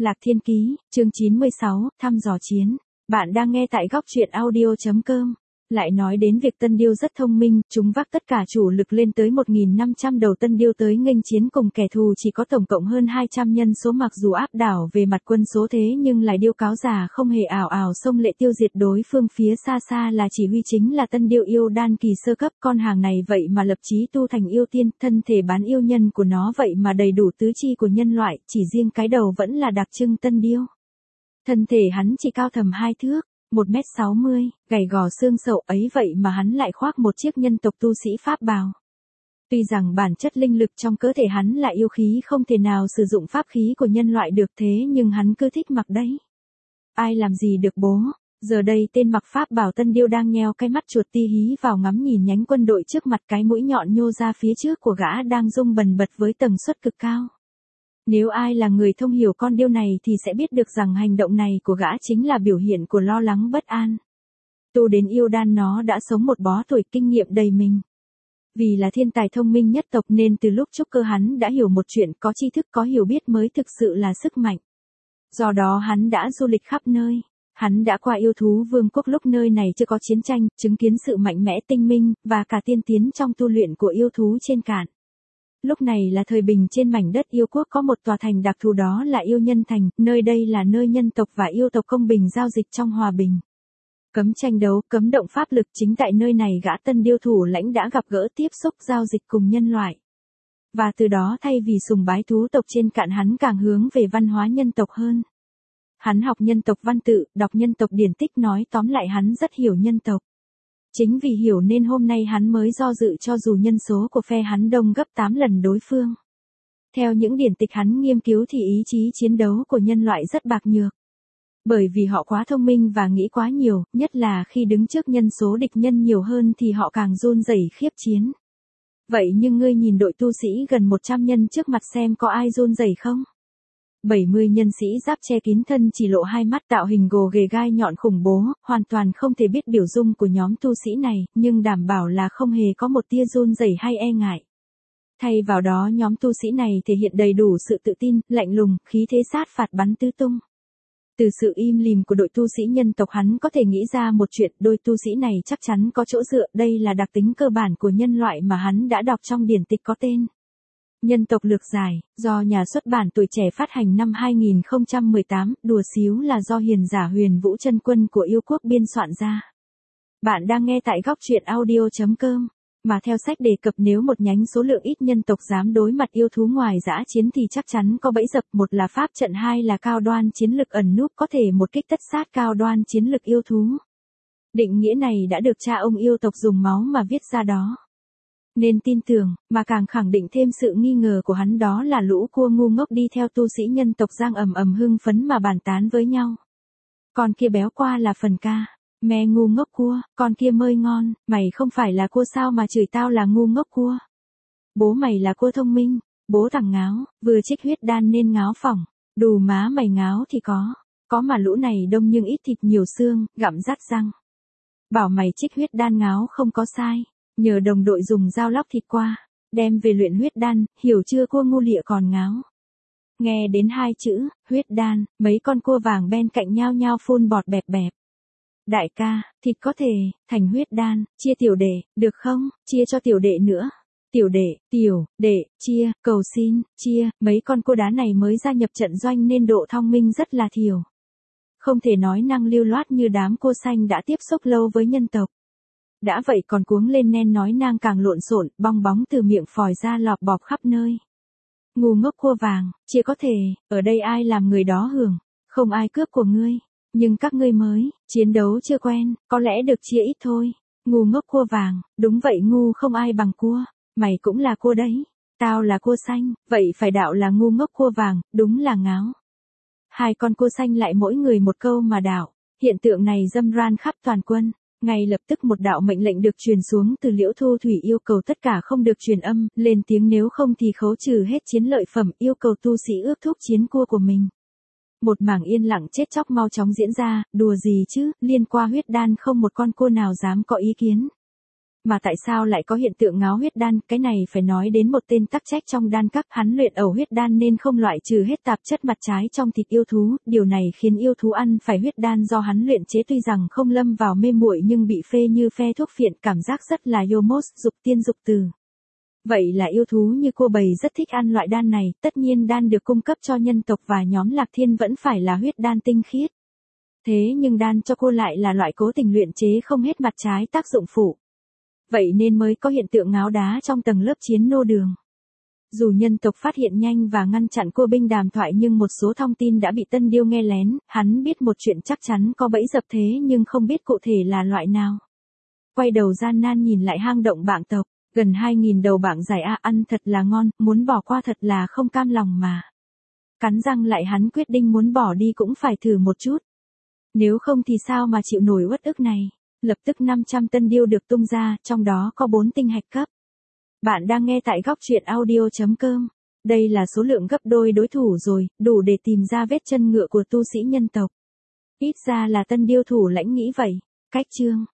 Lạc Thiên Ký, chương 96, thăm dò chiến. Bạn đang nghe tại góc truyện audio.com. Lại nói đến việc Tân Điêu rất thông minh, chúng vác tất cả chủ lực lên tới 1.500 đầu Tân Điêu tới nghênh chiến cùng kẻ thù chỉ có tổng cộng hơn 200 nhân số, mặc dù áp đảo về mặt quân số thế nhưng lại Điêu Cáo Già không hề ảo ảo xông lệ tiêu diệt đối phương. Phía xa xa là chỉ huy chính là Tân Điêu yêu đan kỳ sơ cấp, con hàng này vậy mà lập chí tu thành yêu tiên, thân thể bán yêu nhân của nó vậy mà đầy đủ tứ chi của nhân loại, chỉ riêng cái đầu vẫn là đặc trưng Tân Điêu. Thân thể hắn chỉ cao tầm 2 thước. 1m60, gầy gò xương sậu, ấy vậy mà hắn lại khoác một chiếc nhân tộc tu sĩ pháp bào. Tuy rằng bản chất linh lực trong cơ thể hắn là yêu khí, không thể nào sử dụng pháp khí của nhân loại được, thế nhưng hắn cứ thích mặc đấy. Ai làm gì được bố. Giờ đây tên mặc pháp bào Tân Điêu đang nheo cái mắt chuột ti hí vào ngắm nhìn nhánh quân đội trước mặt, cái mũi nhọn nhô ra phía trước của gã đang rung bần bật với tần suất cực cao. Nếu ai là người thông hiểu con điêu này thì sẽ biết được rằng hành động này của gã chính là biểu hiện của lo lắng bất an. Tu đến yêu đan nó đã sống một bó tuổi, kinh nghiệm đầy mình. Vì là thiên tài thông minh nhất tộc nên từ lúc trúc cơ hắn đã hiểu một chuyện, có tri thức có hiểu biết mới thực sự là sức mạnh. Do đó hắn đã du lịch khắp nơi. Hắn đã qua yêu thú vương quốc lúc nơi này chưa có chiến tranh, chứng kiến sự mạnh mẽ tinh minh, và cả tiên tiến trong tu luyện của yêu thú trên cạn. Lúc này là thời bình, trên mảnh đất yêu quốc có một tòa thành đặc thù, đó là Yêu Nhân Thành, nơi đây là nơi nhân tộc và yêu tộc công bình giao dịch trong hòa bình. Cấm tranh đấu, cấm động pháp lực, chính tại nơi này gã Tân Điêu thủ lãnh đã gặp gỡ tiếp xúc giao dịch cùng nhân loại. Và từ đó thay vì sùng bái thú tộc trên cạn, hắn càng hướng về văn hóa nhân tộc hơn. Hắn học nhân tộc văn tự, đọc nhân tộc điển tích, nói tóm lại hắn rất hiểu nhân tộc. Chính vì hiểu nên hôm nay hắn mới do dự, cho dù nhân số của phe hắn đông gấp 8 lần đối phương. Theo những điển tịch hắn nghiên cứu thì ý chí chiến đấu của nhân loại rất bạc nhược. Bởi vì họ quá thông minh và nghĩ quá nhiều, nhất là khi đứng trước nhân số địch nhân nhiều hơn thì họ càng run rẩy khiếp chiến. Vậy nhưng ngươi nhìn đội tu sĩ gần 100 nhân trước mặt xem có ai run rẩy không? 70 nhân sĩ giáp che kín thân, chỉ lộ hai mắt, tạo hình gồ ghề gai nhọn khủng bố, hoàn toàn không thể biết biểu dung của nhóm tu sĩ này, nhưng đảm bảo là không hề có một tia run rẩy hay e ngại. Thay vào đó nhóm tu sĩ này thể hiện đầy đủ sự tự tin, lạnh lùng, khí thế sát phạt bắn tứ tung. Từ sự im lìm của đội tu sĩ nhân tộc hắn có thể nghĩ ra một chuyện, đôi tu sĩ này chắc chắn có chỗ dựa, đây là đặc tính cơ bản của nhân loại mà hắn đã đọc trong điển tịch có tên Nhân tộc lược giải, do nhà xuất bản Tuổi Trẻ phát hành năm 2018, đùa xíu là do hiền giả Huyền Vũ Chân Quân của yêu quốc biên soạn ra. Bạn đang nghe tại góc truyện audio.com, mà theo sách đề cập nếu một nhánh số lượng ít nhân tộc dám đối mặt yêu thú ngoài dã chiến thì chắc chắn có bẫy dập, một là pháp trận, hai là cao đoan chiến lực ẩn núp, có thể một kích tất sát cao đoan chiến lực yêu thú. Định nghĩa này đã được cha ông yêu tộc dùng máu mà viết ra đó. Nên tin tưởng, mà càng khẳng định thêm sự nghi ngờ của hắn, đó là lũ cua ngu ngốc đi theo tu sĩ nhân tộc giang ầm ầm hưng phấn mà bàn tán với nhau. Con kia béo qua là phần ca, mẹ ngu ngốc cua, con kia mơi ngon, mày không phải là cua sao mà chửi tao là ngu ngốc cua. Bố mày là cua thông minh, bố thằng ngáo, vừa trích huyết đan nên ngáo phỏng, đù má mày ngáo thì có mà lũ này đông nhưng ít thịt nhiều xương, gặm rát răng. Bảo mày trích huyết đan ngáo không có sai. Nhờ đồng đội dùng dao lóc thịt qua, đem về luyện huyết đan, hiểu chưa cua ngu lịa còn ngáo. Nghe đến hai chữ, huyết đan, mấy con cua vàng bên cạnh nhao nhao phun bọt bẹp bẹp. Đại ca, thịt có thể, thành huyết đan, chia tiểu đệ, được không, chia cho tiểu đệ nữa. Tiểu đệ, chia, cầu xin, chia, mấy con cua đá này mới gia nhập trận doanh nên độ thông minh rất là thiểu. Không thể nói năng lưu loát như đám cua xanh đã tiếp xúc lâu với nhân tộc. Đã vậy còn cuống lên nên nói nang càng lộn xộn, bong bóng từ miệng phòi ra lọp bọp khắp nơi. Ngu ngốc cua vàng, chia có thể, ở đây ai làm người đó hưởng, không ai cướp của ngươi, nhưng các ngươi mới, chiến đấu chưa quen, có lẽ được chia ít thôi. Ngu ngốc cua vàng, đúng vậy, ngu không ai bằng cua, mày cũng là cua đấy, tao là cua xanh, vậy phải đạo là ngu ngốc cua vàng, đúng là ngáo. Hai con cua xanh lại mỗi người một câu mà đạo, hiện tượng này râm ran khắp toàn quân. Ngay lập tức một đạo mệnh lệnh được truyền xuống từ Liễu Thu Thủy, yêu cầu tất cả không được truyền âm lên tiếng, nếu không thì khấu trừ hết chiến lợi phẩm, yêu cầu tu sĩ ước thúc chiến cua của mình. Một mảng yên lặng chết chóc mau chóng diễn ra, đùa gì chứ, liên qua huyết đan không một con cua nào dám có ý kiến. Mà tại sao lại có hiện tượng ngáo huyết đan, cái này phải nói đến một tên tắc trách trong đan các, hắn luyện ẩu huyết đan nên không loại trừ hết tạp chất mặt trái trong thịt yêu thú, điều này khiến yêu thú ăn phải huyết đan do hắn luyện chế tuy rằng không lâm vào mê muội nhưng bị phê như phe thuốc phiện, cảm giác rất là yomos, dục tiên dục từ. Vậy là yêu thú như cua bầy rất thích ăn loại đan này, tất nhiên đan được cung cấp cho nhân tộc và nhóm Lạc Thiên vẫn phải là huyết đan tinh khiết. Thế nhưng đan cho cua lại là loại cố tình luyện chế không hết mặt trái tác dụng phụ. Vậy nên mới có hiện tượng ngáo đá trong tầng lớp chiến nô đường. Dù nhân tộc phát hiện nhanh và ngăn chặn cua binh đàm thoại nhưng một số thông tin đã bị Tân Điêu nghe lén, hắn biết một chuyện chắc chắn có bẫy dập thế nhưng không biết cụ thể là loại nào. Quay đầu gian nan nhìn lại hang động bảng tộc, gần 2.000 đầu bảng dài ăn thật là ngon, muốn bỏ qua thật là không cam lòng mà. Cắn răng lại hắn quyết định muốn bỏ đi cũng phải thử một chút. Nếu không thì sao mà chịu nổi uất ức này. Lập tức 500 tân điêu được tung ra, trong đó có 4 tinh hạch cấp. Bạn đang nghe tại góc truyện audio.com. Đây là số lượng gấp đôi đối thủ rồi, đủ để tìm ra vết chân ngựa của tu sĩ nhân tộc. Ít ra là tân điêu thủ lãnh nghĩ vậy. Cách chương